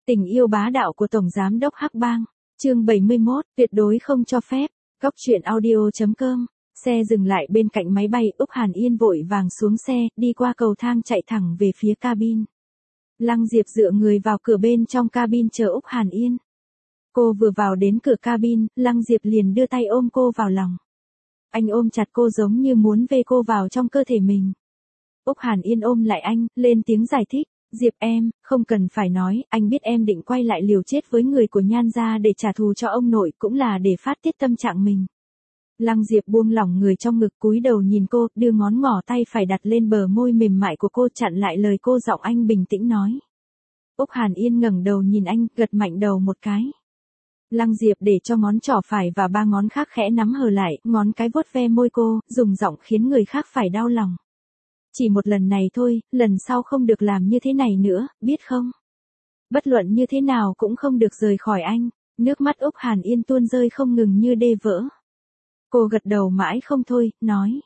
Tình yêu bá đạo của Tổng Giám đốc Hắc Bang. Chương 71, tuyệt đối không cho phép. Góc truyện audio.com. Xe dừng lại bên cạnh máy bay, Úc Hàn Yên vội vàng xuống xe, đi qua cầu thang chạy thẳng về phía cabin. Lăng Diệp dựa người vào cửa bên trong cabin chờ Úc Hàn Yên. Cô vừa vào đến cửa cabin, Lăng Diệp liền đưa tay ôm cô vào lòng. Anh ôm chặt cô giống như muốn vê cô vào trong cơ thể mình. Úc Hàn Yên ôm lại anh, lên tiếng giải thích. Diệp em, không cần phải nói, anh biết em định quay lại liều chết với người của Nhan gia để trả thù cho ông nội, cũng là để phát tiết tâm trạng mình. Lăng Diệp buông lỏng người trong ngực, cúi đầu nhìn cô, đưa ngón ngỏ tay phải đặt lên bờ môi mềm mại của cô, chặn lại lời cô. Giọng anh bình tĩnh nói. Úc Hàn Yên ngẩng đầu nhìn anh, gật mạnh đầu một cái. Lăng Diệp để cho ngón trỏ phải và ba ngón khác khẽ nắm hờ lại, ngón cái vuốt ve môi cô, dùng giọng khiến người khác phải đau lòng. Chỉ một lần này thôi, lần sau không được làm như thế này nữa, biết không? Bất luận như thế nào cũng không được rời khỏi anh. Nước mắt Úc Hàn Yên tuôn rơi không ngừng như đê vỡ. Cô gật đầu mãi không thôi, nói.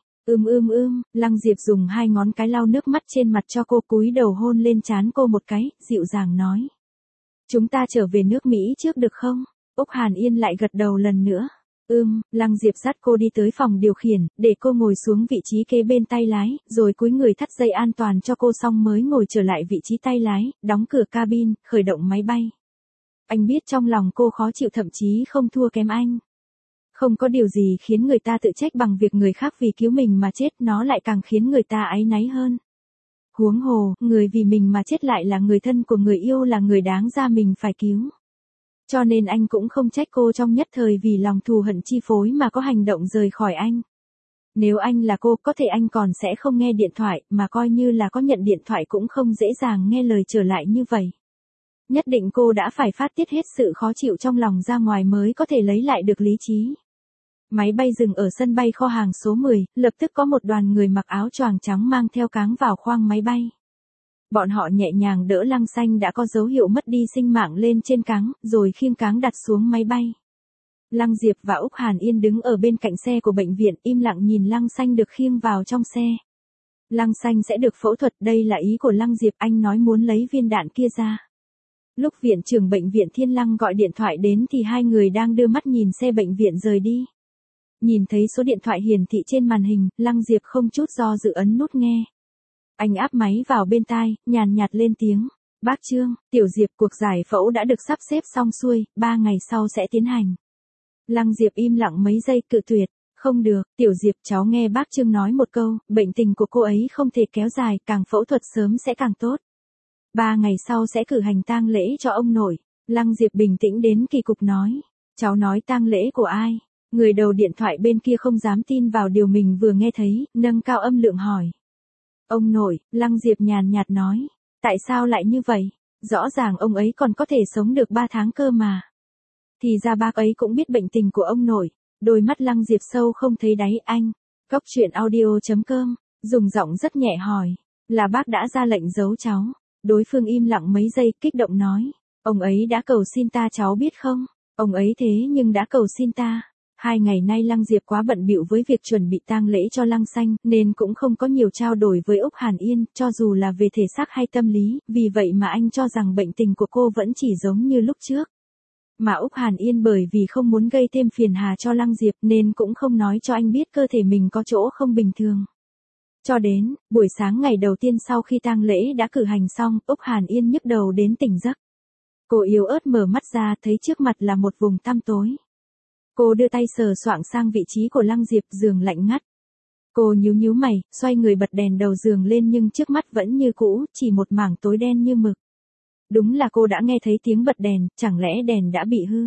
Lăng Diệp dùng hai ngón cái lau nước mắt trên mặt cho cô, cúi đầu hôn lên trán cô một cái, dịu dàng nói. Chúng ta trở về nước Mỹ trước được không? Úc Hàn Yên lại gật đầu lần nữa. Lăng Diệp dắt cô đi tới phòng điều khiển, để cô ngồi xuống vị trí kế bên tay lái, rồi cúi người thắt dây an toàn cho cô xong mới ngồi trở lại vị trí tay lái, đóng cửa cabin, khởi động máy bay. Anh biết trong lòng cô khó chịu, thậm chí không thua kém anh. Không có điều gì khiến người ta tự trách bằng việc người khác vì cứu mình mà chết, nó lại càng khiến người ta áy náy hơn. Huống hồ, người vì mình mà chết lại là người thân của người yêu, là người đáng ra mình phải cứu. Cho nên anh cũng không trách cô trong nhất thời vì lòng thù hận chi phối mà có hành động rời khỏi anh. Nếu anh là cô, có thể anh còn sẽ không nghe điện thoại, mà coi như là có nhận điện thoại cũng không dễ dàng nghe lời trở lại như vậy. Nhất định cô đã phải phát tiết hết sự khó chịu trong lòng ra ngoài mới có thể lấy lại được lý trí. Máy bay dừng ở sân bay kho hàng số 10, lập tức có một đoàn người mặc áo choàng trắng mang theo cáng vào khoang máy bay. Bọn họ nhẹ nhàng đỡ Lăng Xanh đã có dấu hiệu mất đi sinh mạng lên trên cáng, rồi khiêng cáng đặt xuống máy bay. Lăng Diệp và Úc Hàn Yên đứng ở bên cạnh xe của bệnh viện, im lặng nhìn Lăng Xanh được khiêng vào trong xe. Lăng Xanh sẽ được phẫu thuật, đây là ý của Lăng Diệp, anh nói muốn lấy viên đạn kia ra. Lúc viện trưởng bệnh viện Thiên Lăng gọi điện thoại đến thì hai người đang đưa mắt nhìn xe bệnh viện rời đi. Nhìn thấy số điện thoại hiển thị trên màn hình, Lăng Diệp không chút do dự ấn nút nghe. Anh áp máy vào bên tai, nhàn nhạt lên tiếng. Bác Trương, Tiểu Diệp, cuộc giải phẫu đã được sắp xếp xong xuôi, 3 ngày sau sẽ tiến hành. Lăng Diệp im lặng mấy giây, cự tuyệt. Không được, Tiểu Diệp, cháu nghe bác Trương nói một câu, bệnh tình của cô ấy không thể kéo dài, càng phẫu thuật sớm sẽ càng tốt. 3 ngày sau sẽ cử hành tang lễ cho ông nội. Lăng Diệp bình tĩnh đến kỳ cục nói. Cháu nói tang lễ của ai? Người đầu điện thoại bên kia không dám tin vào điều mình vừa nghe thấy, nâng cao âm lượng hỏi. Ông nội, Lăng Diệp nhàn nhạt nói. Tại sao lại như vậy? Rõ ràng ông ấy còn có thể sống được 3 tháng cơ mà. Thì ra bác ấy cũng biết bệnh tình của ông nội. Đôi mắt Lăng Diệp sâu không thấy đáy. Anh. Góc truyện audio.com. Dùng giọng rất nhẹ hỏi. Là bác đã ra lệnh giấu cháu. Đối phương im lặng mấy giây, kích động nói. Ông ấy đã cầu xin ta, cháu biết không? Ông ấy thế nhưng đã cầu xin ta. 2 ngày nay Lăng Diệp quá bận bịu với việc chuẩn bị tang lễ cho Lăng Xanh, nên cũng không có nhiều trao đổi với Úc Hàn Yên, cho dù là về thể xác hay tâm lý, vì vậy mà anh cho rằng bệnh tình của cô vẫn chỉ giống như lúc trước. Mà Úc Hàn Yên bởi vì không muốn gây thêm phiền hà cho Lăng Diệp nên cũng không nói cho anh biết cơ thể mình có chỗ không bình thường. Cho đến, buổi sáng ngày đầu tiên sau khi tang lễ đã cử hành xong, Úc Hàn Yên nhức đầu đến tỉnh giấc. Cô yếu ớt mở mắt ra, thấy trước mặt là một vùng tăm tối. Cô đưa tay sờ soạng sang vị trí của Lăng Diệp, giường lạnh ngắt. Cô nhíu mày, xoay người bật đèn đầu giường lên nhưng trước mắt vẫn như cũ, chỉ một mảng tối đen như mực. Đúng là cô đã nghe thấy tiếng bật đèn, chẳng lẽ đèn đã bị hư?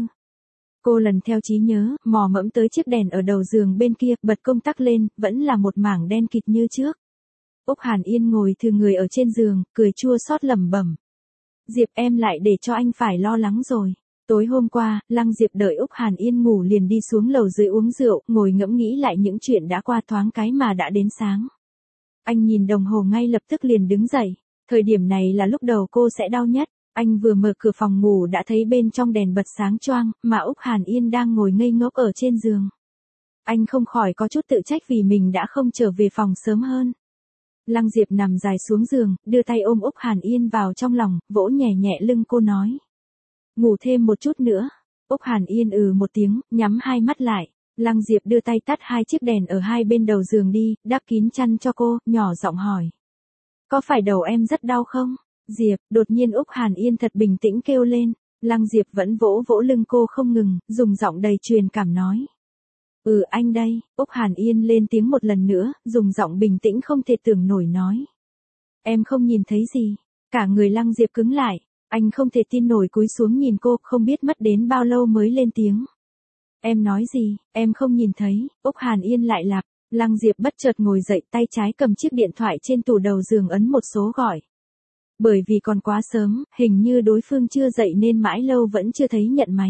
Cô lần theo trí nhớ, mò mẫm tới chiếc đèn ở đầu giường bên kia, bật công tắc lên, vẫn là một mảng đen kịt như trước. Úc Hàn Yên ngồi thừ người ở trên giường, cười chua xót lẩm bẩm. Diệp, em lại để cho anh phải lo lắng rồi. Tối hôm qua, Lăng Diệp đợi Úc Hàn Yên ngủ liền đi xuống lầu dưới uống rượu, ngồi ngẫm nghĩ lại những chuyện đã qua, thoáng cái mà đã đến sáng. Anh nhìn đồng hồ ngay lập tức liền đứng dậy. Thời điểm này là lúc đầu cô sẽ đau nhất. Anh vừa mở cửa phòng ngủ đã thấy bên trong đèn bật sáng choang, mà Úc Hàn Yên đang ngồi ngây ngốc ở trên giường. Anh không khỏi có chút tự trách vì mình đã không trở về phòng sớm hơn. Lăng Diệp nằm dài xuống giường, đưa tay ôm Úc Hàn Yên vào trong lòng, vỗ nhẹ nhẹ lưng cô nói. Ngủ thêm một chút nữa. Úc Hàn Yên một tiếng, nhắm hai mắt lại. Lăng Diệp đưa tay tắt hai chiếc đèn ở hai bên đầu giường đi, đắp kín chăn cho cô, nhỏ giọng hỏi. Có phải đầu em rất đau không? Diệp, đột nhiên Úc Hàn Yên thật bình tĩnh kêu lên. Lăng Diệp vẫn vỗ vỗ lưng cô không ngừng, dùng giọng đầy truyền cảm nói. Anh đây, Úc Hàn Yên lên tiếng một lần nữa, dùng giọng bình tĩnh không thể tưởng nổi nói. Em không nhìn thấy gì. Cả người Lăng Diệp cứng lại, anh không thể tin nổi cúi xuống nhìn cô, không biết mất đến bao lâu mới lên tiếng. Em nói gì, em không nhìn thấy, Úc Hàn Yên lại lặp. Lăng Diệp bất chợt ngồi dậy, tay trái cầm chiếc điện thoại trên tủ đầu giường ấn một số gọi. Bởi vì còn quá sớm, hình như đối phương chưa dậy nên mãi lâu vẫn chưa thấy nhận máy.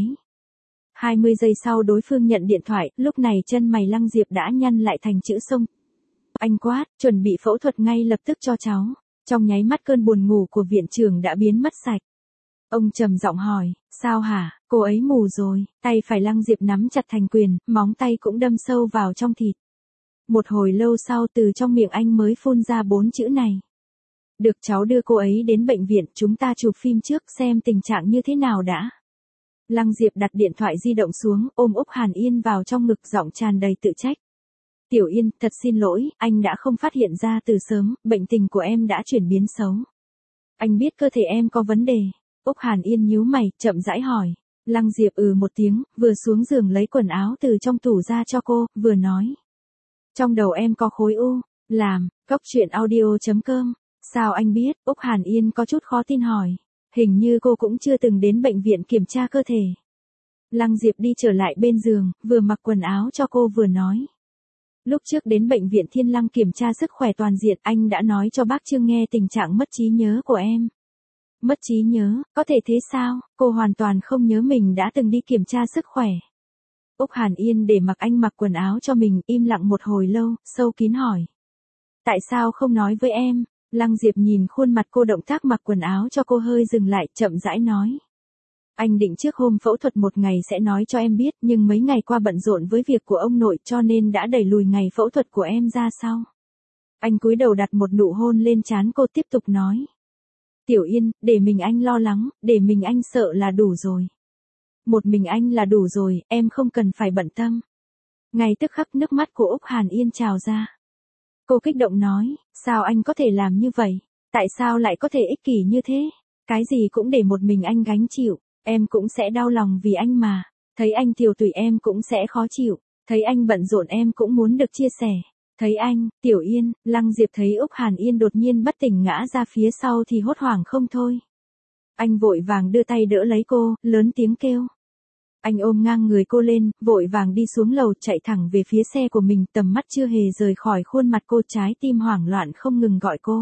20 giây sau đối phương nhận điện thoại, lúc này chân mày Lăng Diệp đã nhăn lại thành chữ sông. Anh quát, chuẩn bị phẫu thuật ngay lập tức cho cháu. Trong nháy mắt cơn buồn ngủ của viện trưởng đã biến mất sạch. Ông trầm giọng hỏi, sao hả, cô ấy mù rồi, tay phải Lăng Diệp nắm chặt thành quyền, móng tay cũng đâm sâu vào trong thịt. Một hồi lâu sau từ trong miệng anh mới phun ra 4 chữ này. Được, cháu đưa cô ấy đến bệnh viện, chúng ta chụp phim trước xem tình trạng như thế nào đã. Lăng Diệp đặt điện thoại di động xuống, ôm Úc Hàn Yên vào trong ngực, giọng tràn đầy tự trách. Tiểu Yên, thật xin lỗi, anh đã không phát hiện ra từ sớm, bệnh tình của em đã chuyển biến xấu. Anh biết cơ thể em có vấn đề. Úc Hàn Yên nhíu mày, chậm rãi hỏi. Lăng Diệp một tiếng, vừa xuống giường lấy quần áo từ trong tủ ra cho cô, vừa nói. Trong đầu em có khối u. Làm, coctruyện.audio.com. Sao anh biết? Úc Hàn Yên có chút khó tin hỏi. Hình như cô cũng chưa từng đến bệnh viện kiểm tra cơ thể. Lăng Diệp đi trở lại bên giường, vừa mặc quần áo cho cô vừa nói. Lúc trước đến bệnh viện Thiên Lăng kiểm tra sức khỏe toàn diện, anh đã nói cho bác Trương nghe tình trạng mất trí nhớ của em. Mất trí nhớ, có thể thế sao? Cô hoàn toàn không nhớ mình đã từng đi kiểm tra sức khỏe. Úc Hàn Yên để mặc anh mặc quần áo cho mình, im lặng một hồi lâu, sâu kín hỏi. Tại sao không nói với em? Lăng Diệp nhìn khuôn mặt cô, động tác mặc quần áo cho cô hơi dừng lại, chậm rãi nói. Anh định trước hôm phẫu thuật một ngày sẽ nói cho em biết, nhưng mấy ngày qua bận rộn với việc của ông nội cho nên đã đẩy lùi ngày phẫu thuật của em ra sau. Anh cúi đầu đặt một nụ hôn lên trán cô, tiếp tục nói. Tiểu Yên, để mình anh lo lắng, để mình anh sợ là đủ rồi. Một mình anh là đủ rồi, em không cần phải bận tâm. Ngay tức khắc nước mắt của Úc Hàn Yên trào ra. Cô kích động nói, sao anh có thể làm như vậy? Tại sao lại có thể ích kỷ như thế? Cái gì cũng để một mình anh gánh chịu, em cũng sẽ đau lòng vì anh mà. Thấy anh tiều tụy em cũng sẽ khó chịu, thấy anh bận rộn em cũng muốn được chia sẻ. Thấy anh, Tiểu Yên, Lăng Diệp thấy Úc Hàn Yên đột nhiên bất tỉnh ngã ra phía sau thì hốt hoảng không thôi. Anh vội vàng đưa tay đỡ lấy cô, lớn tiếng kêu. Anh ôm ngang người cô lên, vội vàng đi xuống lầu, chạy thẳng về phía xe của mình, tầm mắt chưa hề rời khỏi khuôn mặt cô, trái tim hoảng loạn không ngừng gọi cô.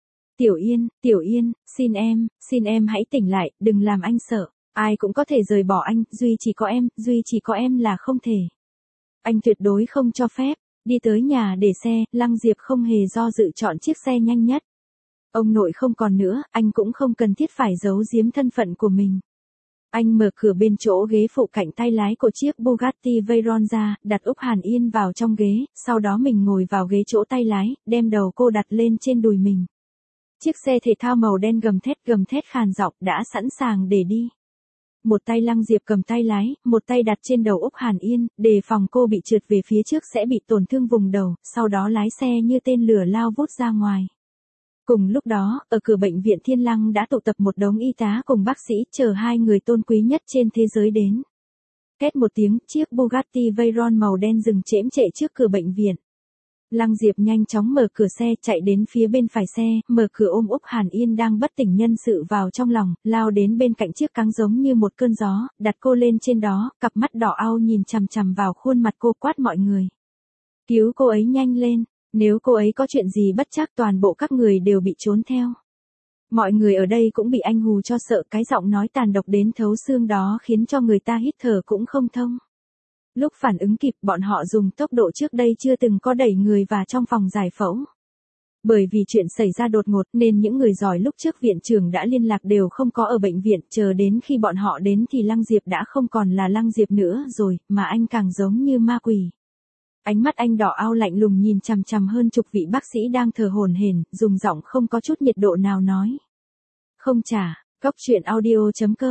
Tiểu Yên, xin em hãy tỉnh lại, đừng làm anh sợ, ai cũng có thể rời bỏ anh, duy chỉ có em là không thể. Anh tuyệt đối không cho phép. Đi tới nhà để xe, Lăng Diệp không hề do dự chọn chiếc xe nhanh nhất. Ông nội không còn nữa, anh cũng không cần thiết phải giấu giếm thân phận của mình. Anh mở cửa bên chỗ ghế phụ cạnh tay lái của chiếc Bugatti Veyron ra, đặt Úc Hàn Yên vào trong ghế, sau đó mình ngồi vào ghế chỗ tay lái, đem đầu cô đặt lên trên đùi mình. Chiếc xe thể thao màu đen gầm thét khàn giọng, đã sẵn sàng để đi. Một tay Lăng Diệp cầm tay lái, một tay đặt trên đầu Úc Hàn Yên, đề phòng cô bị trượt về phía trước sẽ bị tổn thương vùng đầu, sau đó lái xe như tên lửa lao vút ra ngoài. Cùng lúc đó, ở cửa bệnh viện Thiên Lăng đã tụ tập một đống y tá cùng bác sĩ, chờ hai người tôn quý nhất trên thế giới đến. Két một tiếng, chiếc Bugatti Veyron màu đen dừng chễm chệ trước cửa bệnh viện. Lăng Diệp nhanh chóng mở cửa xe, chạy đến phía bên phải xe, mở cửa ôm Úc Hàn Yên đang bất tỉnh nhân sự vào trong lòng, lao đến bên cạnh chiếc cáng giống như một cơn gió, đặt cô lên trên đó, cặp mắt đỏ au nhìn chằm chằm vào khuôn mặt cô, quát mọi người. Cứu cô ấy nhanh lên, nếu cô ấy có chuyện gì bất trắc toàn bộ các người đều bị trốn theo. Mọi người ở đây cũng bị anh hù cho sợ, cái giọng nói tàn độc đến thấu xương đó khiến cho người ta hít thở cũng không thông. Lúc phản ứng kịp, bọn họ dùng tốc độ trước đây chưa từng có đẩy người vào trong phòng giải phẫu. Bởi vì chuyện xảy ra đột ngột nên những người giỏi lúc trước viện trưởng đã liên lạc đều không có ở bệnh viện, chờ đến khi bọn họ đến thì Lăng Diệp đã không còn là Lăng Diệp nữa rồi, mà anh càng giống như ma quỷ. Ánh mắt anh đỏ ao lạnh lùng nhìn chằm chằm hơn chục vị bác sĩ đang thở hổn hển, dùng giọng không có chút nhiệt độ nào nói. Không trả, coctruyện.audio.com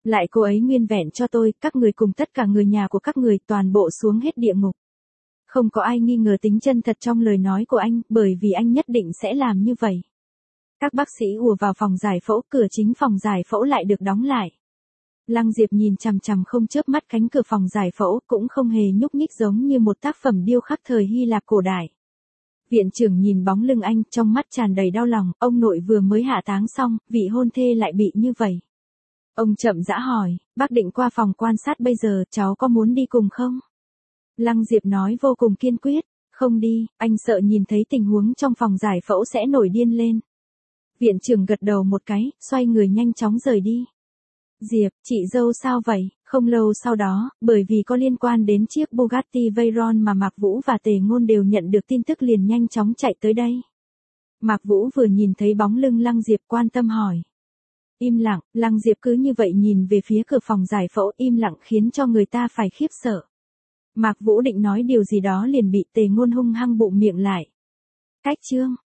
Lại cô ấy nguyên vẹn cho tôi, các người cùng tất cả người nhà của các người toàn bộ xuống hết địa ngục. Không có ai nghi ngờ tính chân thật trong lời nói của anh, bởi vì anh nhất định sẽ làm như vậy. Các bác sĩ ùa vào phòng giải phẫu, cửa chính phòng giải phẫu lại được đóng lại. Lăng Diệp nhìn chằm chằm không chớp mắt cánh cửa phòng giải phẫu, cũng không hề nhúc nhích giống như một tác phẩm điêu khắc thời Hy Lạp cổ đại. Viện trưởng nhìn bóng lưng anh, trong mắt tràn đầy đau lòng, ông nội vừa mới hạ táng xong, vị hôn thê lại bị như vậy. Ông chậm rãi hỏi, bác định qua phòng quan sát bây giờ, cháu có muốn đi cùng không? Lăng Diệp nói vô cùng kiên quyết, không đi, anh sợ nhìn thấy tình huống trong phòng giải phẫu sẽ nổi điên lên. Viện trưởng gật đầu một cái, xoay người nhanh chóng rời đi. Diệp, chị dâu sao vậy? Không lâu sau đó, bởi vì có liên quan đến chiếc Bugatti Veyron mà Mạc Vũ và Tề Ngôn đều nhận được tin tức liền nhanh chóng chạy tới đây. Mạc Vũ vừa nhìn thấy bóng lưng Lăng Diệp quan tâm hỏi. Im lặng, Lăng Diệp cứ như vậy nhìn về phía cửa phòng giải phẫu, im lặng khiến cho người ta phải khiếp sợ. Mạc Vũ định nói điều gì đó liền bị Tề Ngôn hung hăng bụm miệng lại. Cách chương